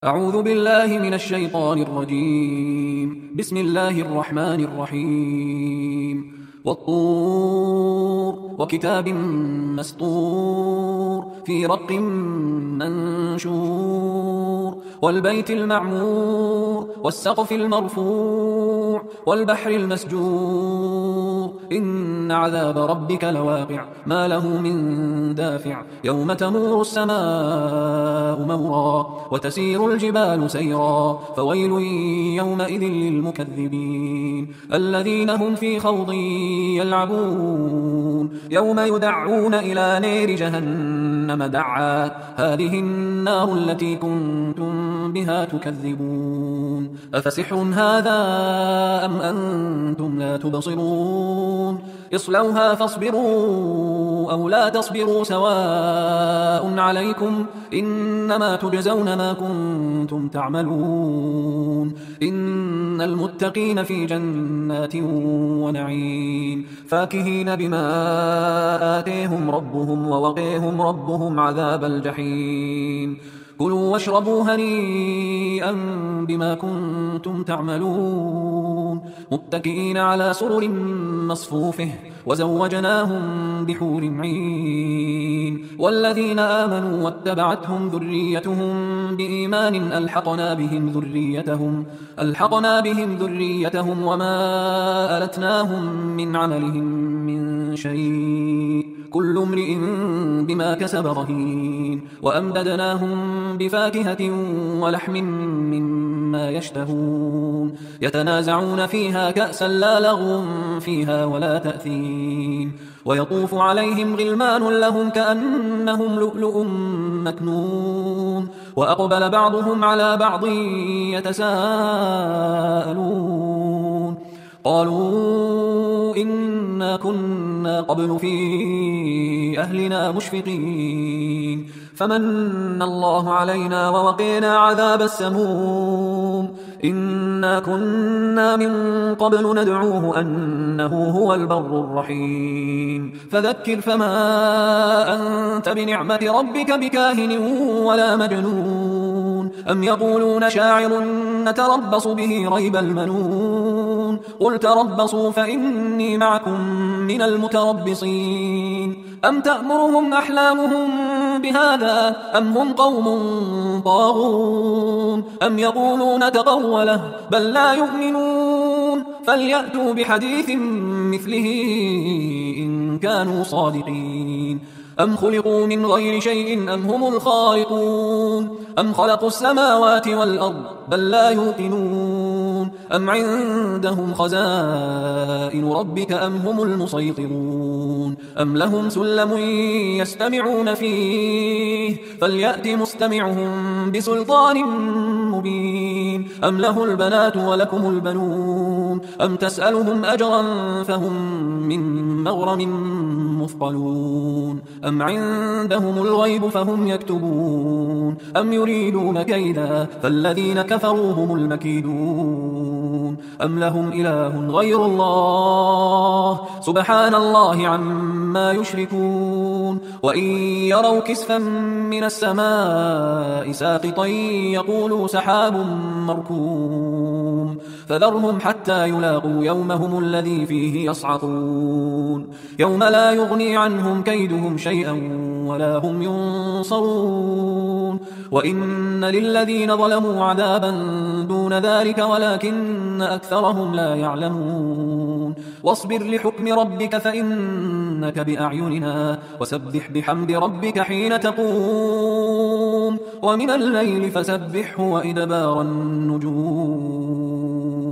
أعوذ بالله من الشيطان الرجيم. بسم الله الرحمن الرحيم. والطور وكتاب مسطور في رق منشور والبيت المعمور والسقف المرفوع والبحر المسجور إن عذاب ربك لواقع ما له من دافع يوم تمور السماء مورا وتسير الجبال سيرا فويل يومئذ للمكذبين الذين هم في خوض يلعبون يوم يدعون إلى نار جهنم دعا هذه النار التي كنتم بها تكذبون أفسحر هذا أم أنتم لا تبصرون اصلوها فاصبروا أو لا تصبروا سواء عليكم إنما تجزون ما كنتم تعملون إن المتقين في جنات ونعيم فاكهين بما آتيهم ربهم ووقيهم ربهم عذاب الجحيم كلوا واشربوا هنيئا بما كنتم تعملون متكئين على سرر مصفوفه وزوجناهم بحور عين والذين آمنوا واتبعتهم ذريتهم بإيمان ألحقنا بهم ذريتهم وما ألتناهم من عملهم من شيء كل امرئ بما كسب رهين وأمددناهم بفاكهة ولحم مما يشتهون يتنازعون فيها كأسا لا لغو فيها ولا تأثيم ويطوف عليهم غلمان لهم كأنهم لؤلؤ مكنون وأقبل بعضهم على بعض يتساءلون قالوا إنا كنا قبل في أهلنا مشفقين فمن الله علينا ووقينا عذاب السموم إنا كنا من قبل ندعوه أنه هو البر الرحيم فذكر فما أنت بنعمة ربك بكاهن ولا مجنون أم يقولون شاعر نتربص به ريب المنون قل تربصوا فإني معكم من المتربصين أم تأمرهم أحلامهم بهذا أم هم قوم طاغون أم يقولون تقوله بل لا يؤمنون فليأتوا بحديث مثله إن كانوا صادقين أم خلقوا من غير شيء أم هم الخالقون أم خلقوا السماوات والأرض بل لا يوقنون أم عندهم خزائن ربك أم هم المسيطرون أم لهم سلم يستمعون فيه فليأت مستمعهم بسلطان مبين أم له البنات ولكم البنون أم تسألهم أجرا فهم من مغرم مثقلون أم عندهم الغيب فهم يكتبون أم يريدون كيدا فالذين كفروا هم المكيدون أم لهم إله غير الله سبحان الله عما يشركون وإن يروا كسفا من السماء ساقطا يقولوا سحاب مركوم فذرهم حتى يلاقوا يومهم الذي فيه يصعقون يوم لا يغني عنهم كيدهم شيئا ولا هم ينصرون وإن للذين ظلموا عذابا دون ذلك ولكن أكثرهم لا يعلمون واصبر لحكم ربك فإنك بأعيننا وسبح بحمد ربك حين تقوم ومن الليل فسبحه وإدبار النجوم